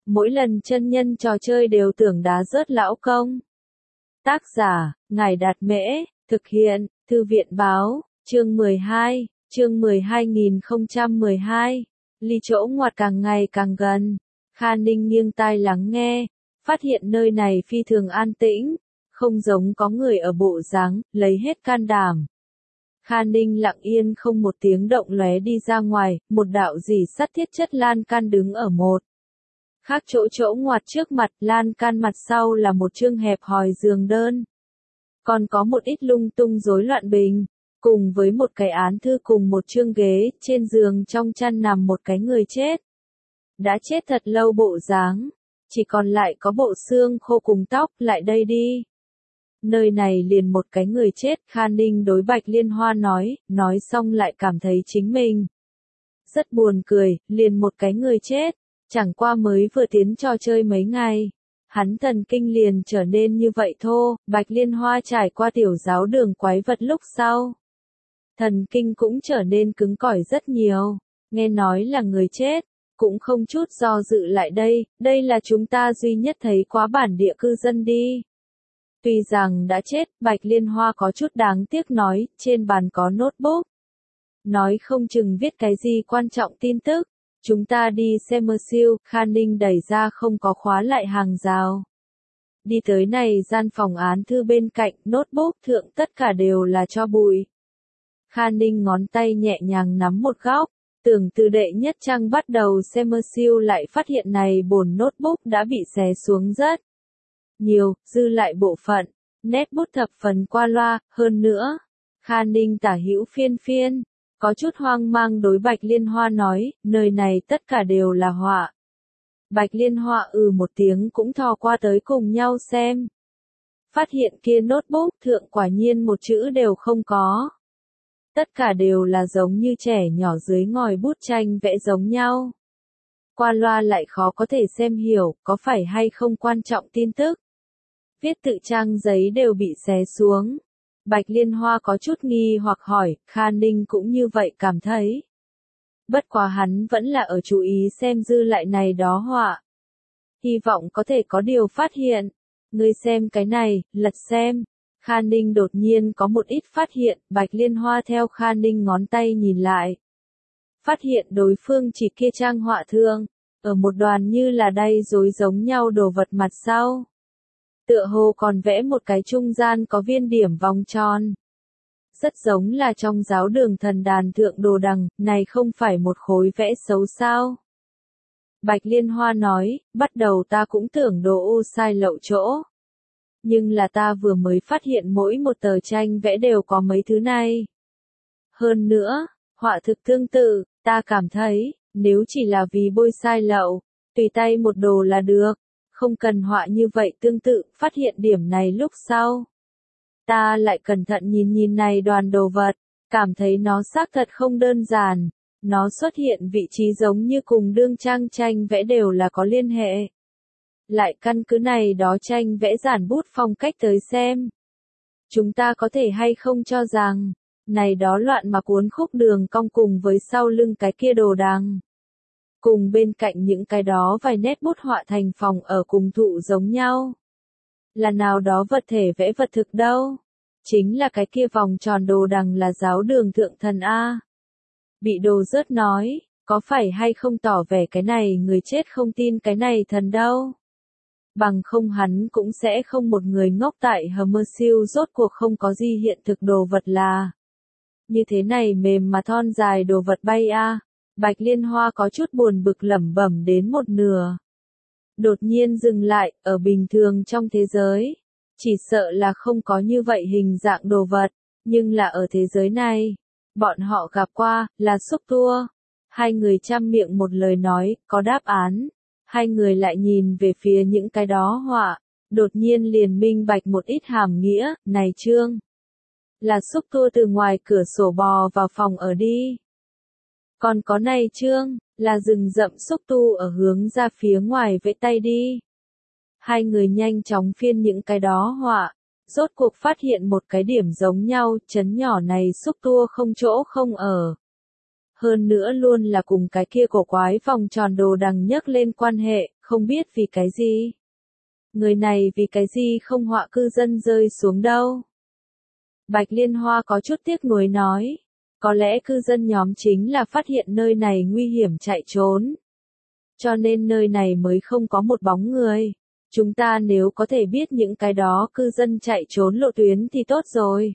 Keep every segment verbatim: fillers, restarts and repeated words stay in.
mỗi lần chân nhân trò chơi đều tưởng đá rớt lão công. Tác giả, Ngài Đạt Mễ, thực hiện, Thư viện Báo, chương mười hai, chương mười hai nghìn không trăm mười hai, ly chỗ ngoặt càng ngày càng gần. Kha Ninh nghiêng tai lắng nghe, phát hiện nơi này phi thường an tĩnh, không giống có người ở bộ dáng, lấy hết can đảm. Kha Ninh lặng yên không một tiếng động lóe đi ra ngoài, một đạo dì sắt thiết chất lan can đứng ở một khác chỗ chỗ ngoặt trước mặt, lan can mặt sau là một chương hẹp hòi giường đơn. Còn có một ít lung tung rối loạn bình, cùng với một cái án thư cùng một chương ghế, trên giường trong chăn nằm một cái người chết. Đã chết thật lâu bộ dáng, chỉ còn lại có bộ xương khô cùng tóc, lại đây đi. Nơi này liền một cái người chết, Kha Ninh đối Bạch Liên Hoa nói, nói xong lại cảm thấy chính mình rất buồn cười, liền một cái người chết, chẳng qua mới vừa tiến trò chơi mấy ngày. Hắn thần kinh liền trở nên như vậy thô, Bạch Liên Hoa trải qua tiểu giáo đường quái vật lúc sau. Thần kinh cũng trở nên cứng cỏi rất nhiều, nghe nói là người chết, cũng không chút do dự lại đây, đây là chúng ta duy nhất thấy quá bản địa cư dân đi. Tuy rằng đã chết, Bạch Liên Hoa có chút đáng tiếc nói, trên bàn có notebook. Nói không chừng viết cái gì quan trọng tin tức. Chúng ta đi xem mơ siêu, Kha Ninh đẩy ra không có khóa lại hàng rào. Đi tới này gian phòng án thư bên cạnh, notebook thượng tất cả đều là cho bụi. Kha Ninh ngón tay nhẹ nhàng nắm một góc, tưởng từ đệ nhất trang bắt đầu xem mơ siêu lại phát hiện này bổn notebook đã bị xé xuống rất nhiều, dư lại bộ phận, nét bút thập phần qua loa, hơn nữa. Kha Ninh tả hữu phiên phiên, có chút hoang mang đối Bạch Liên Hoa nói, nơi này tất cả đều là họa. Bạch Liên Hoa ừ một tiếng cũng thò qua tới cùng nhau xem. Phát hiện kia notebook thượng quả nhiên một chữ đều không có. Tất cả đều là giống như trẻ nhỏ dưới ngòi bút tranh vẽ giống nhau. Qua loa lại khó có thể xem hiểu, có phải hay không quan trọng tin tức. Viết tự trang giấy đều bị xé xuống. Bạch Liên Hoa có chút nghi hoặc hỏi, Kha Ninh cũng như vậy cảm thấy. Bất quá hắn vẫn là ở chú ý xem dư lại này đó họa. Hy vọng có thể có điều phát hiện. Ngươi xem cái này, lật xem. Kha Ninh đột nhiên có một ít phát hiện, Bạch Liên Hoa theo Kha Ninh ngón tay nhìn lại. Phát hiện đối phương chỉ kia trang họa thương, ở một đoàn như là đay rối giống nhau đồ vật mặt sau. Tựa hồ còn vẽ một cái trung gian có viên điểm vòng tròn. Rất giống là trong giáo đường thần đàn thượng đồ đằng, này không phải một khối vẽ xấu sao. Bạch Liên Hoa nói, bắt đầu ta cũng tưởng đồ ô sai lậu chỗ. Nhưng là ta vừa mới phát hiện mỗi một tờ tranh vẽ đều có mấy thứ này. Hơn nữa, họa thực tương tự, ta cảm thấy, nếu chỉ là vì bôi sai lậu, tùy tay một đồ là được. Không cần họa như vậy tương tự, phát hiện điểm này lúc sau. Ta lại cẩn thận nhìn nhìn này đoàn đồ vật, cảm thấy nó xác thật không đơn giản. Nó xuất hiện vị trí giống như cùng đương trang tranh vẽ đều là có liên hệ. Lại căn cứ này đó tranh vẽ giản bút phong cách tới xem. Chúng ta có thể hay không cho rằng, này đó loạn mà cuốn khúc đường cong cùng với sau lưng cái kia đồ đằng. Cùng bên cạnh những cái đó vài nét bút họa thành phòng ở cùng thụ giống nhau. Là nào đó vật thể vẽ vật thực đâu. Chính là cái kia vòng tròn đồ đằng là giáo đường thượng thần A. Bị đồ rớt nói, có phải hay không tỏ vẻ cái này người chết không tin cái này thần đâu. Bằng không hắn cũng sẽ không một người ngốc tại Hammersill rốt cuộc không có gì hiện thực đồ vật là. Như thế này mềm mà thon dài đồ vật bay A. Bạch Liên Hoa có chút buồn bực lẩm bẩm đến một nửa. Đột nhiên dừng lại, ở bình thường trong thế giới. Chỉ sợ là không có như vậy hình dạng đồ vật, nhưng là ở thế giới này. Bọn họ gặp qua, là xúc tua. Hai người chăm miệng một lời nói, có đáp án. Hai người lại nhìn về phía những cái đó họa. Đột nhiên liền minh bạch một ít hàm nghĩa, này Trương. Là xúc tua từ ngoài cửa sổ bò vào phòng ở đi. Còn có này Trương, là rừng rậm xúc tu ở hướng ra phía ngoài vẫy tay đi. Hai người nhanh chóng phiên những cái đó họa, rốt cuộc phát hiện một cái điểm giống nhau, chấn nhỏ này xúc tua không chỗ không ở. Hơn nữa luôn là cùng cái kia cổ quái vòng tròn đồ đằng nhấc lên quan hệ, không biết vì cái gì. Người này vì cái gì không họa cư dân rơi xuống đâu. Bạch Liên Hoa có chút tiếc nuối nói. Có lẽ cư dân nhóm chính là phát hiện nơi này nguy hiểm chạy trốn. Cho nên nơi này mới không có một bóng người. Chúng ta nếu có thể biết những cái đó cư dân chạy trốn lộ tuyến thì tốt rồi.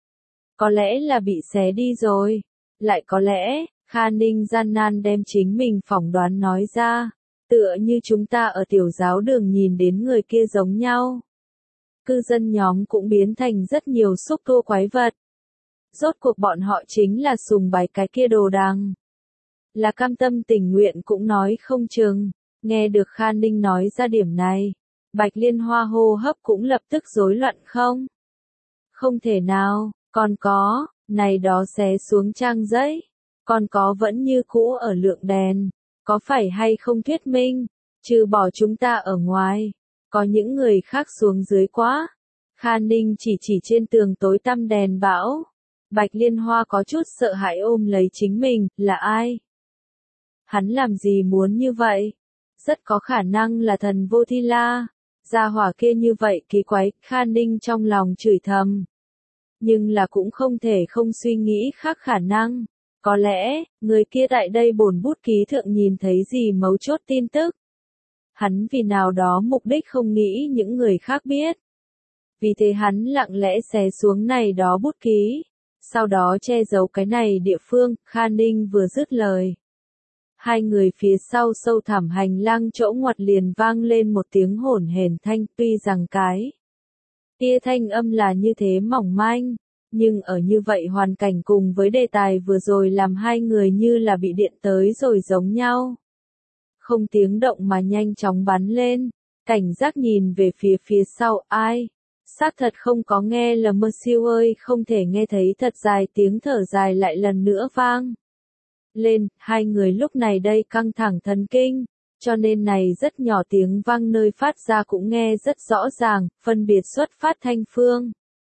Có lẽ là bị xé đi rồi. Lại có lẽ, Kha Ninh gian nan đem chính mình phỏng đoán nói ra. Tựa như chúng ta ở tiểu giáo đường nhìn đến người kia giống nhau. Cư dân nhóm cũng biến thành rất nhiều xúc tua quái vật. Rốt cuộc bọn họ chính là sùng bái cái kia đồ đằng. Là cam tâm tình nguyện cũng nói không chừng. Nghe được Kha Ninh nói ra điểm này. Bạch Liên Hoa hô hấp cũng lập tức rối loạn không? Không thể nào, còn có, này đó xé xuống trang giấy. Còn có vẫn như cũ ở lượng đèn. Có phải hay không thuyết minh? Trừ bỏ chúng ta ở ngoài. Có những người khác xuống dưới quá. Kha Ninh chỉ chỉ trên tường tối tăm đèn bão. Bạch Liên Hoa có chút sợ hãi ôm lấy chính mình, là ai? Hắn làm gì muốn như vậy? Rất có khả năng là thần Vô Thi La. Gia hỏa kia như vậy kỳ quái, Kha Ninh trong lòng chửi thầm. Nhưng là cũng không thể không suy nghĩ khác khả năng. Có lẽ, người kia tại đây bổn bút ký thượng nhìn thấy gì mấu chốt tin tức. Hắn vì nào đó mục đích không nghĩ những người khác biết. Vì thế hắn lặng lẽ xé xuống này đó bút ký. Sau đó che giấu cái này địa phương, Kha Ninh vừa dứt lời. Hai người phía sau sâu thẳm hành lang chỗ ngoặt liền vang lên một tiếng hổn hển thanh, tuy rằng cái kia thanh âm là như thế mỏng manh, nhưng ở như vậy hoàn cảnh cùng với đề tài vừa rồi làm hai người như là bị điện tới rồi giống nhau. Không tiếng động mà nhanh chóng bắn lên, cảnh giác nhìn về phía phía sau, ai? Xác thật không có nghe lầm mơ siêu ơi, không thể nghe thấy thật dài tiếng thở dài lại lần nữa vang. Lên, hai người lúc này đây căng thẳng thần kinh, cho nên này rất nhỏ tiếng vang nơi phát ra cũng nghe rất rõ ràng, phân biệt xuất phát thanh phương.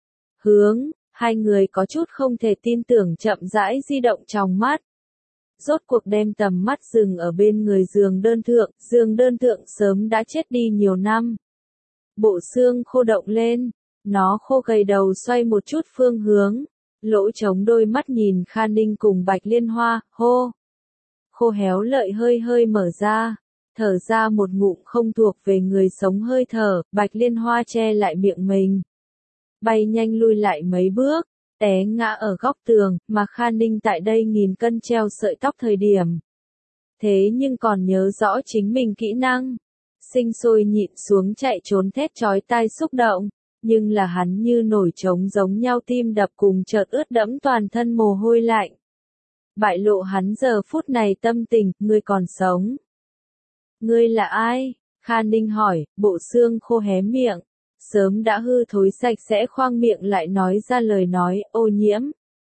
Hướng, hai người có chút không thể tin tưởng chậm rãi di động trong mắt. Rốt cuộc đem tầm mắt dừng ở bên người giường đơn thượng, giường đơn thượng sớm đã chết đi nhiều năm. Bộ xương khô động lên, nó khô gầy đầu xoay một chút phương hướng. Lỗ trống đôi mắt nhìn Kha Ninh cùng Bạch Liên Hoa, hô. Khô héo lợi hơi hơi mở ra, thở ra một ngụm không thuộc về người sống hơi thở, Bạch Liên Hoa che lại miệng mình. Bay nhanh lui lại mấy bước, té ngã ở góc tường, mà Kha Ninh tại đây nghìn cân treo sợi tóc thời điểm. Thế nhưng còn nhớ rõ chính mình kỹ năng. Sinh sôi nhịn xuống chạy trốn thét chói tai xúc động. Nhưng là hắn như nổi trống giống nhau tim đập cùng chợt ướt đẫm toàn thân mồ hôi lạnh. Bại lộ hắn giờ phút này tâm tình, ngươi còn sống. Ngươi là ai? Kha Ninh hỏi, bộ xương khô hé miệng. Sớm đã hư thối sạch sẽ khoang miệng lại nói ra lời nói, ô nhiễm.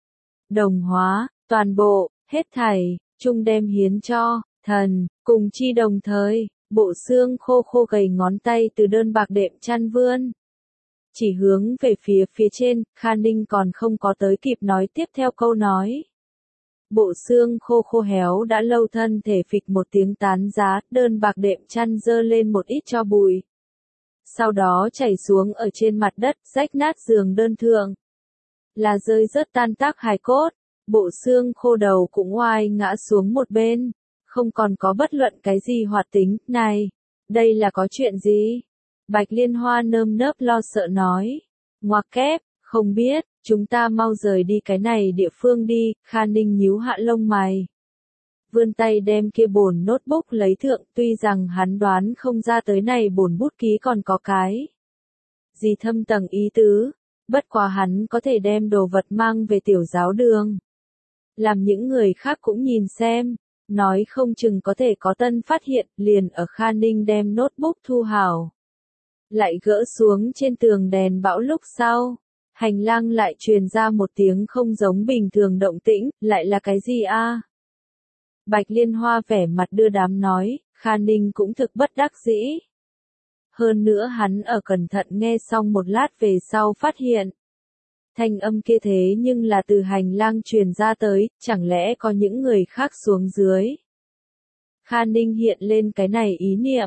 Đồng hóa, toàn bộ, hết thảy, chung đem hiến cho, thần, cùng chi đồng thời, bộ xương khô khô gầy ngón tay từ đơn bạc đệm chăn vươn. Chỉ hướng về phía phía trên, Kha Ninh còn không có tới kịp nói tiếp theo câu nói. Bộ xương khô khô héo đã lâu thân thể phịch một tiếng tán giá, đơn bạc đệm chăn dơ lên một ít cho bụi. Sau đó chảy xuống ở trên mặt đất, rách nát giường đơn thượng. Là rơi rớt tan tác hài cốt, bộ xương khô đầu cũng oai ngã xuống một bên, không còn có bất luận cái gì hoạt tính, này, đây là có chuyện gì? Bạch Liên Hoa nơm nớp lo sợ nói. Ngoặc kép, không biết, chúng ta mau rời đi cái này địa phương đi, Kha Ninh nhíu hạ lông mày. Vươn tay đem kia bổn notebook lấy thượng, tuy rằng hắn đoán không ra tới này bổn bút ký còn có cái gì thâm tầng ý tứ, bất quá hắn có thể đem đồ vật mang về tiểu giáo đường. Làm những người khác cũng nhìn xem, nói không chừng có thể có tân phát hiện, liền ở Kha Ninh đem notebook thu hảo. Lại gỡ xuống trên tường đèn bão lúc sau, hành lang lại truyền ra một tiếng không giống bình thường động tĩnh, lại là cái gì a? Bạch Liên Hoa vẻ mặt đưa đám nói, Kha Ninh cũng thực bất đắc dĩ. Hơn nữa hắn ở cẩn thận nghe xong một lát về sau phát hiện. Thanh âm kia thế nhưng là từ hành lang truyền ra tới, chẳng lẽ có những người khác xuống dưới. Kha Ninh hiện lên cái này ý niệm,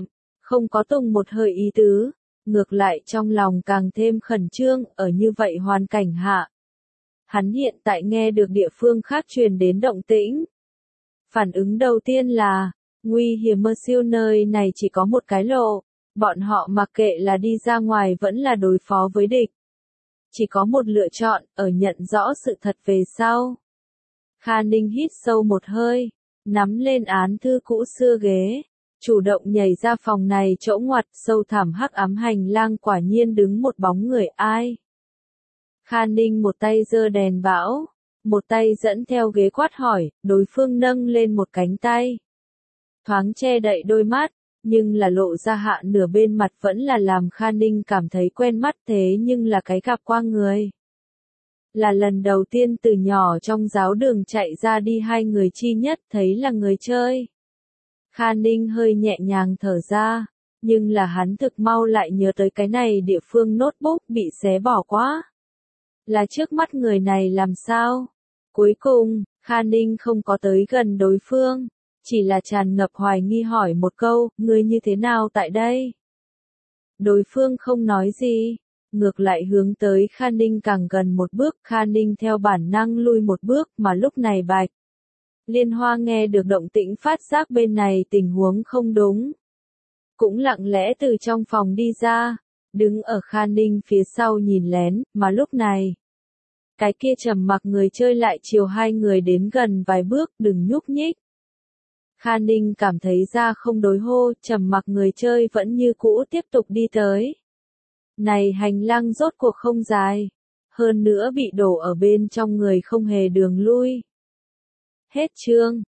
không có tung một hơi ý tứ, ngược lại trong lòng càng thêm khẩn trương, ở như vậy hoàn cảnh hạ. Hắn hiện tại nghe được địa phương khác truyền đến động tĩnh. Phản ứng đầu tiên là, nguy hiểm mơ siêu nơi này chỉ có một cái lộ, bọn họ mặc kệ là đi ra ngoài vẫn là đối phó với địch. Chỉ có một lựa chọn, ở nhận rõ sự thật về sau. Kha Ninh hít sâu một hơi, nắm lên án thư cũ xưa ghế, chủ động nhảy ra phòng này chỗ ngoặt sâu thẳm hắc ám hành lang quả nhiên đứng một bóng người ai. Kha Ninh một tay giơ đèn bão, một tay dẫn theo ghế quát hỏi, đối phương nâng lên một cánh tay. Thoáng che đậy đôi mắt, nhưng là lộ ra hạ nửa bên mặt vẫn là làm Kha Ninh cảm thấy quen mắt thế nhưng là cái gặp qua người. Là lần đầu tiên từ nhỏ trong giáo đường chạy ra đi hai người chi nhất thấy là người chơi. Kha Ninh hơi nhẹ nhàng thở ra, nhưng là hắn thực mau lại nhớ tới cái này địa phương notebook bị xé bỏ quá. Là trước mắt người này làm sao? Cuối cùng, Kha Ninh không có tới gần đối phương, chỉ là tràn ngập hoài nghi hỏi một câu, ngươi như thế nào tại đây? Đối phương không nói gì, ngược lại hướng tới Kha Ninh càng gần một bước, Kha Ninh theo bản năng lui một bước mà lúc này Bạch Liên Hoa nghe được động tĩnh phát giác bên này tình huống không đúng. Cũng lặng lẽ từ trong phòng đi ra, đứng ở Kha Ninh phía sau nhìn lén, mà lúc này. Cái kia trầm mặc người chơi lại chiều hai người đến gần vài bước, đừng nhúc nhích. Kha Ninh cảm thấy ra không đối hô, trầm mặc người chơi vẫn như cũ tiếp tục đi tới. Này hành lang rốt cuộc không dài, hơn nữa bị đổ ở bên trong người không hề đường lui. Hết chương.